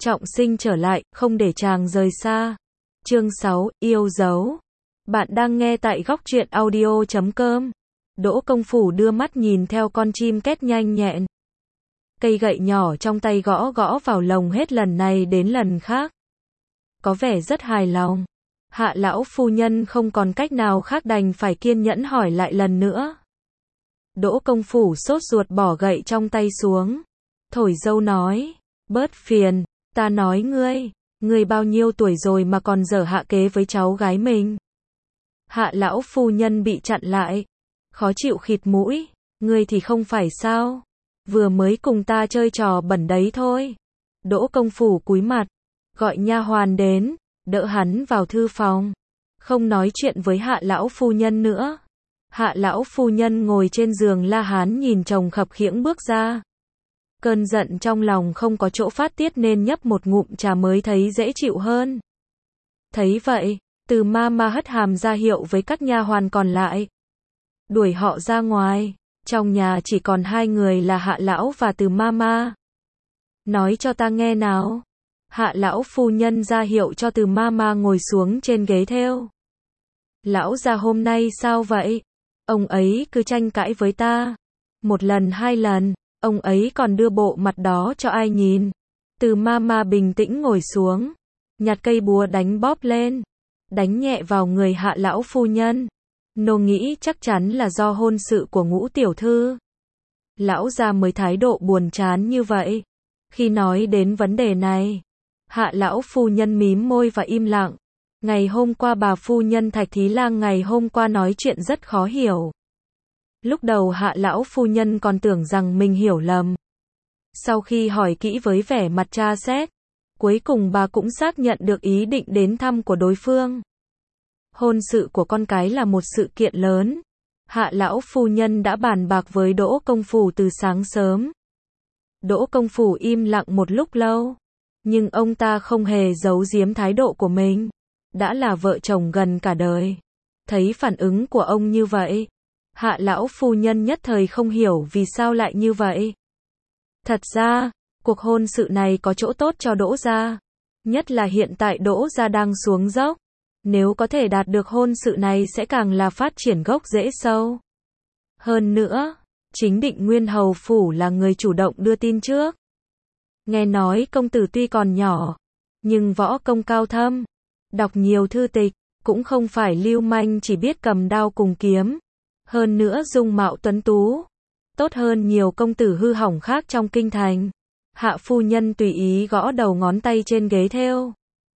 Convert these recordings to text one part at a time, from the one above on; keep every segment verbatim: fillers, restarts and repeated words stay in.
trọng sinh trở lại, không để chàng rời xa. Chương sáu, yêu dấu. Bạn đang nghe tại góc truyện audio chấm com. Đỗ Công Phủ đưa mắt nhìn theo con chim két nhanh nhẹn. Cây gậy nhỏ trong tay gõ gõ vào lồng hết lần này đến lần khác. Có vẻ rất hài lòng. Hạ lão phu nhân không còn cách nào khác đành phải kiên nhẫn hỏi lại lần nữa. Đỗ Công Phủ sốt ruột bỏ gậy trong tay xuống. Thổi dâu nói, bớt phiền, ta nói ngươi, ngươi bao nhiêu tuổi rồi mà còn dở hạ kế với cháu gái mình. Hạ lão phu nhân bị chặn lại, khó chịu khịt mũi, ngươi thì không phải sao, vừa mới cùng ta chơi trò bẩn đấy thôi. Đỗ Công Phủ cúi mặt, gọi nha hoàn đến, đỡ hắn vào thư phòng, không nói chuyện với hạ lão phu nhân nữa. Hạ lão phu nhân ngồi trên giường la hán nhìn chồng khập khiễng bước ra. Cơn giận trong lòng không có chỗ phát tiết nên nhấp một ngụm trà mới thấy dễ chịu hơn. Thấy vậy, Từ ma ma hất hàm ra hiệu với các nha hoàn còn lại. Đuổi họ ra ngoài, trong nhà chỉ còn hai người là Hạ lão và Từ ma ma. Nói cho ta nghe nào. Hạ lão phu nhân ra hiệu cho Từ ma ma ngồi xuống trên ghế thêu. Lão gia hôm nay sao vậy? Ông ấy cứ tranh cãi với ta. Một lần hai lần, ông ấy còn đưa bộ mặt đó cho ai nhìn. Từ ma ma bình tĩnh ngồi xuống, nhặt cây búa đánh bóp lên, đánh nhẹ vào người Hạ lão phu nhân. Nô nghĩ chắc chắn là do hôn sự của Ngũ tiểu thư. Lão gia mới thái độ buồn chán như vậy. Khi nói đến vấn đề này, Hạ lão phu nhân mím môi và im lặng. Ngày hôm qua bà phu nhân Thạch Thí Lang ngày hôm qua nói chuyện rất khó hiểu. Lúc đầu Hạ lão phu nhân còn tưởng rằng mình hiểu lầm. Sau khi hỏi kỹ với vẻ mặt tra xét, cuối cùng bà cũng xác nhận được ý định đến thăm của đối phương. Hôn sự của con cái là một sự kiện lớn. Hạ lão phu nhân đã bàn bạc với Đỗ Công Phủ từ sáng sớm. Đỗ Công Phủ im lặng một lúc lâu, nhưng ông ta không hề giấu giếm thái độ của mình. Đã là vợ chồng gần cả đời. Thấy phản ứng của ông như vậy, Hạ lão phu nhân nhất thời không hiểu vì sao lại như vậy. Thật ra, cuộc hôn sự này có chỗ tốt cho Đỗ gia. Nhất là hiện tại Đỗ gia đang xuống dốc. Nếu có thể đạt được hôn sự này sẽ càng là phát triển gốc rễ sâu. Hơn nữa, chính Định Nguyên hầu phủ là người chủ động đưa tin trước. Nghe nói công tử tuy còn nhỏ, nhưng võ công cao thâm. Đọc nhiều thư tịch, cũng không phải lưu manh chỉ biết cầm đao cùng kiếm. Hơn nữa dung mạo tuấn tú, tốt hơn nhiều công tử hư hỏng khác trong kinh thành. Hạ phu nhân tùy ý gõ đầu ngón tay trên ghế thêu.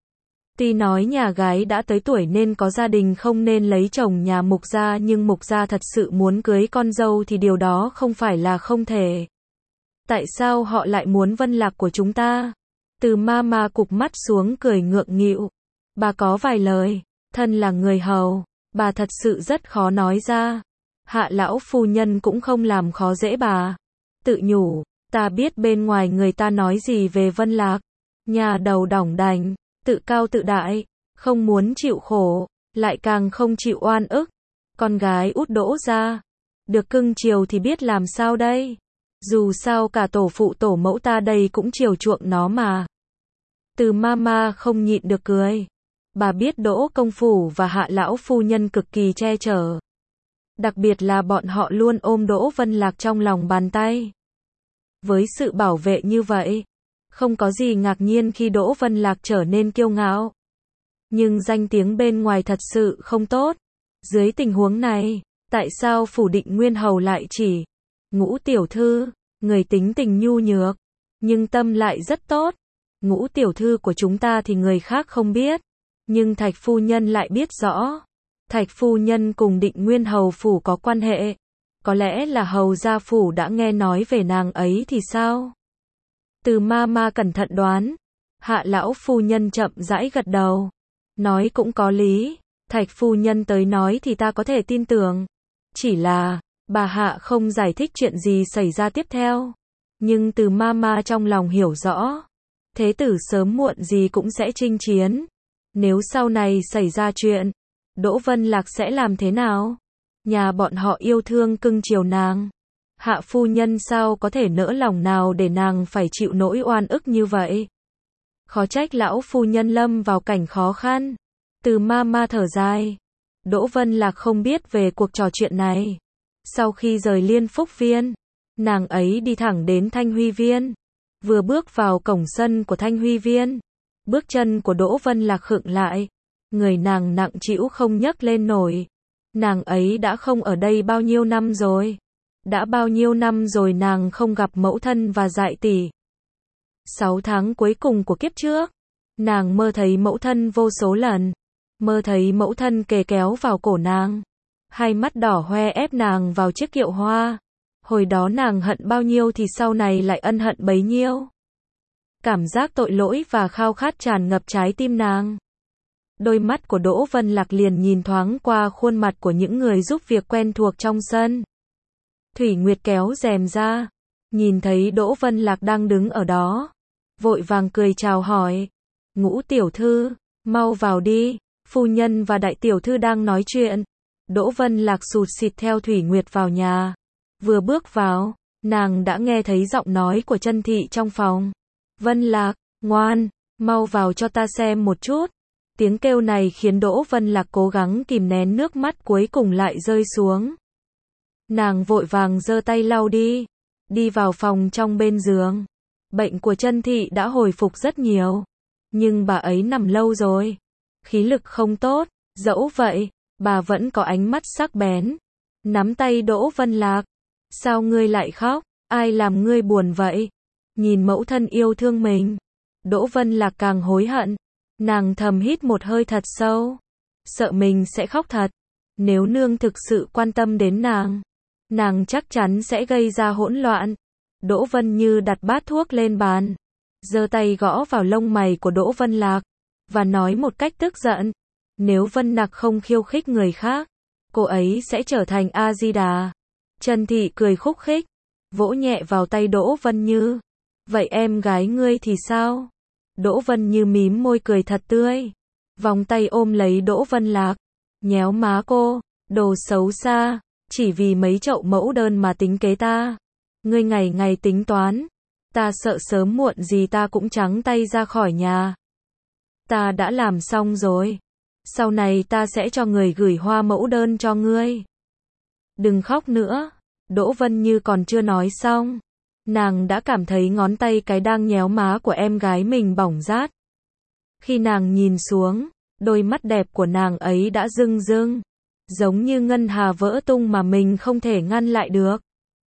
Tuy nói nhà gái đã tới tuổi nên có gia đình không nên lấy chồng nhà Mục gia, nhưng Mục gia thật sự muốn cưới con dâu thì điều đó không phải là không thể. Tại sao họ lại muốn Vân Lạc của chúng ta? Từ ma ma cụp mắt xuống cười ngượng nghịu. Bà có vài lời, thân là người hầu, bà thật sự rất khó nói ra. Hạ lão phu nhân cũng không làm khó dễ bà. Tự nhủ, ta biết bên ngoài người ta nói gì về Vân Lạc. Nhà đầu đỏng đành, tự cao tự đại, không muốn chịu khổ, lại càng không chịu oan ức. Con gái út Đỗ gia, được cưng chiều thì biết làm sao đây. Dù sao cả tổ phụ tổ mẫu ta đây cũng chiều chuộng nó mà. Từ ma ma không nhịn được cười. Bà biết Đỗ Công Phủ và Hạ lão phu nhân cực kỳ che chở. Đặc biệt là bọn họ luôn ôm Đỗ Vân Lạc trong lòng bàn tay. Với sự bảo vệ như vậy, không có gì ngạc nhiên khi Đỗ Vân Lạc trở nên kiêu ngạo. Nhưng danh tiếng bên ngoài thật sự không tốt. Dưới tình huống này, tại sao phủ Định Nguyên hầu lại chỉ Ngũ tiểu thư, người tính tình nhu nhược, nhưng tâm lại rất tốt. Ngũ tiểu thư của chúng ta thì người khác không biết. Nhưng Thạch phu nhân lại biết rõ. Thạch phu nhân cùng Định Nguyên hầu phủ có quan hệ. Có lẽ là hầu gia phủ đã nghe nói về nàng ấy thì sao? Từ ma ma cẩn thận đoán. Hạ lão phu nhân chậm rãi gật đầu. Nói cũng có lý. Thạch phu nhân tới nói thì ta có thể tin tưởng. Chỉ là, bà Hạ không giải thích chuyện gì xảy ra tiếp theo. Nhưng từ ma ma trong lòng hiểu rõ. Thế tử sớm muộn gì cũng sẽ chinh chiến. Nếu sau này xảy ra chuyện, Đỗ Vân Lạc sẽ làm thế nào? Nhà bọn họ yêu thương cưng chiều nàng. Hạ phu nhân sao có thể nỡ lòng nào để nàng phải chịu nỗi oan ức như vậy? Khó trách lão phu nhân lâm vào cảnh khó khăn. Từ ma ma thở dài. Đỗ Vân Lạc không biết về cuộc trò chuyện này. Sau khi rời Liên Phúc Viên, nàng ấy đi thẳng đến Thanh Huy Viên. Vừa bước vào cổng sân của Thanh Huy Viên, bước chân của Đỗ Vân Lạc khựng lại. Người nàng nặng trĩu không nhấc lên nổi. Nàng ấy đã không ở đây bao nhiêu năm rồi. Đã bao nhiêu năm rồi nàng không gặp mẫu thân và dại tỷ. Sáu tháng cuối cùng của kiếp trước, nàng mơ thấy mẫu thân vô số lần. Mơ thấy mẫu thân kề kéo vào cổ nàng. Hai mắt đỏ hoe ép nàng vào chiếc kiệu hoa. Hồi đó nàng hận bao nhiêu thì sau này lại ân hận bấy nhiêu. Cảm giác tội lỗi và khao khát tràn ngập trái tim nàng. Đôi mắt của Đỗ Vân Lạc liền nhìn thoáng qua khuôn mặt của những người giúp việc quen thuộc trong sân. Thủy Nguyệt kéo rèm ra, nhìn thấy Đỗ Vân Lạc đang đứng ở đó, vội vàng cười chào hỏi. Ngũ tiểu thư, mau vào đi, phu nhân và đại tiểu thư đang nói chuyện. Đỗ Vân Lạc sụt sịt theo Thủy Nguyệt vào nhà. Vừa bước vào, nàng đã nghe thấy giọng nói của Chân Thị trong phòng. Vân Lạc, ngoan, mau vào cho ta xem một chút. Tiếng kêu này khiến Đỗ Vân Lạc cố gắng kìm nén nước mắt cuối cùng lại rơi xuống. Nàng vội vàng giơ tay lau đi, đi vào phòng trong bên giường. Bệnh của Chân Thị đã hồi phục rất nhiều, nhưng bà ấy nằm lâu rồi, khí lực không tốt, dẫu vậy, bà vẫn có ánh mắt sắc bén. Nắm tay Đỗ Vân Lạc, sao ngươi lại khóc, ai làm ngươi buồn vậy? Nhìn mẫu thân yêu thương mình, Đỗ Vân Lạc càng hối hận. Nàng thầm hít một hơi thật sâu, sợ mình sẽ khóc thật. Nếu nương thực sự quan tâm đến nàng, nàng chắc chắn sẽ gây ra hỗn loạn. Đỗ Vân Như đặt bát thuốc lên bàn, giơ tay gõ vào lông mày của Đỗ Vân Lạc, và nói một cách tức giận. Nếu Vân Lạc không khiêu khích người khác, cô ấy sẽ trở thành A-di-đà. Chân Thị cười khúc khích, vỗ nhẹ vào tay Đỗ Vân Như. Vậy em gái ngươi thì sao? Đỗ Vân Như mím môi cười thật tươi, vòng tay ôm lấy Đỗ Vân Lạc, nhéo má cô. Đồ xấu xa, chỉ vì mấy chậu mẫu đơn mà tính kế ta. Ngươi ngày ngày tính toán, ta sợ sớm muộn gì ta cũng trắng tay ra khỏi nhà. Ta đã làm xong rồi, sau này ta sẽ cho người gửi hoa mẫu đơn cho ngươi. Đừng khóc nữa. Đỗ Vân Như còn chưa nói xong, nàng đã cảm thấy ngón tay cái đang nhéo má của em gái mình bỏng rát. Khi nàng nhìn xuống, đôi mắt đẹp của nàng ấy đã rưng rưng, giống như ngân hà vỡ tung mà mình không thể ngăn lại được.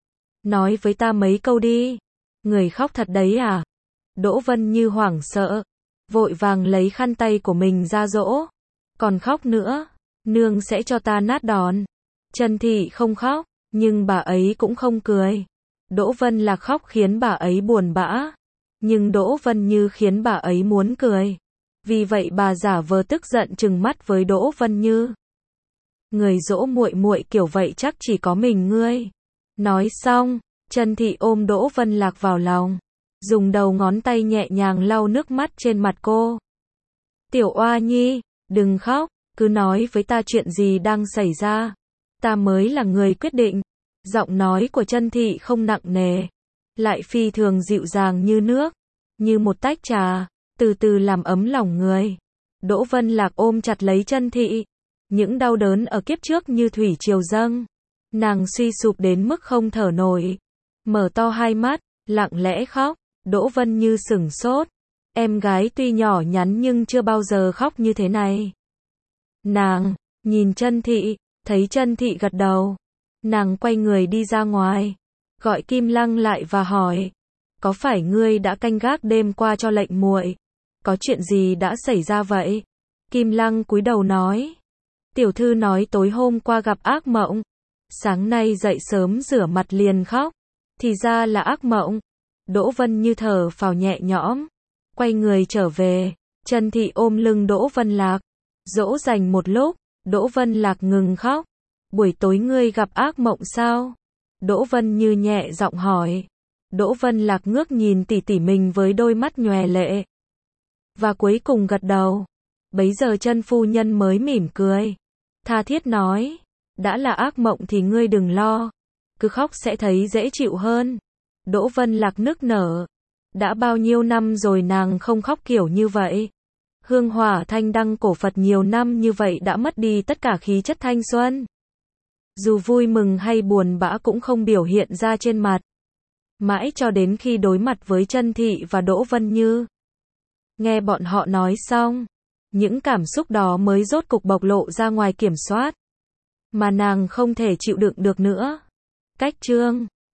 Nói với ta mấy câu đi. Người khóc thật đấy à? Đỗ Vân Như hoảng sợ, vội vàng lấy khăn tay của mình ra dỗ. Còn khóc nữa, nương sẽ cho ta nát đòn. Chân Thị không khóc, nhưng bà ấy cũng không cười. Đỗ Vân Lạc khóc khiến bà ấy buồn bã, nhưng Đỗ Vân Như khiến bà ấy muốn cười. Vì vậy bà giả vờ tức giận trừng mắt với Đỗ Vân Như. Người dỗ muội muội kiểu vậy chắc chỉ có mình ngươi. Nói xong, Chân Thị ôm Đỗ Vân Lạc vào lòng, dùng đầu ngón tay nhẹ nhàng lau nước mắt trên mặt cô. Tiểu Oa Nhi, đừng khóc, cứ nói với ta chuyện gì đang xảy ra. Ta mới là người quyết định. Giọng nói của Chân Thị không nặng nề, lại phi thường dịu dàng như nước, như một tách trà, từ từ làm ấm lòng người. Đỗ Vân Lạc ôm chặt lấy Chân Thị, những đau đớn ở kiếp trước như thủy triều dâng. Nàng suy sụp đến mức không thở nổi, mở to hai mắt, lặng lẽ khóc. Đỗ Vân Như sửng sốt, em gái tuy nhỏ nhắn nhưng chưa bao giờ khóc như thế này. Nàng nhìn Chân Thị, thấy Chân Thị gật đầu, nàng quay người đi ra ngoài, gọi Kim Lăng lại và hỏi, có phải ngươi đã canh gác đêm qua cho lệnh muội? Có chuyện gì đã xảy ra vậy? Kim Lăng cúi đầu nói, tiểu thư nói tối hôm qua gặp ác mộng, sáng nay dậy sớm rửa mặt liền khóc, thì ra là ác mộng. Đỗ Vân Như thở phào nhẹ nhõm, quay người trở về. Chân Thị ôm lưng Đỗ Vân Lạc, dỗ dành một lúc. Đỗ Vân Lạc ngừng khóc. Buổi tối ngươi gặp ác mộng sao? Đỗ Vân Như nhẹ giọng hỏi. Đỗ Vân Lạc ngước nhìn tỷ tỷ mình với đôi mắt nhòe lệ, và cuối cùng gật đầu. Bấy giờ Chân phu nhân mới mỉm cười, tha thiết nói, đã là ác mộng thì ngươi đừng lo, cứ khóc sẽ thấy dễ chịu hơn. Đỗ Vân Lạc nức nở, Đã bao nhiêu năm rồi nàng không khóc kiểu như vậy. Hương Hỏa Thanh đăng cổ Phật nhiều năm như vậy đã mất đi tất cả khí chất thanh xuân. Dù vui mừng hay buồn bã cũng không biểu hiện ra trên mặt. Mãi cho đến khi đối mặt với Chân Thị và Đỗ Vân Như. Nghe bọn họ nói xong, những cảm xúc đó mới rốt cục bộc lộ ra ngoài kiểm soát. Mà nàng không thể chịu đựng được nữa. Cách chương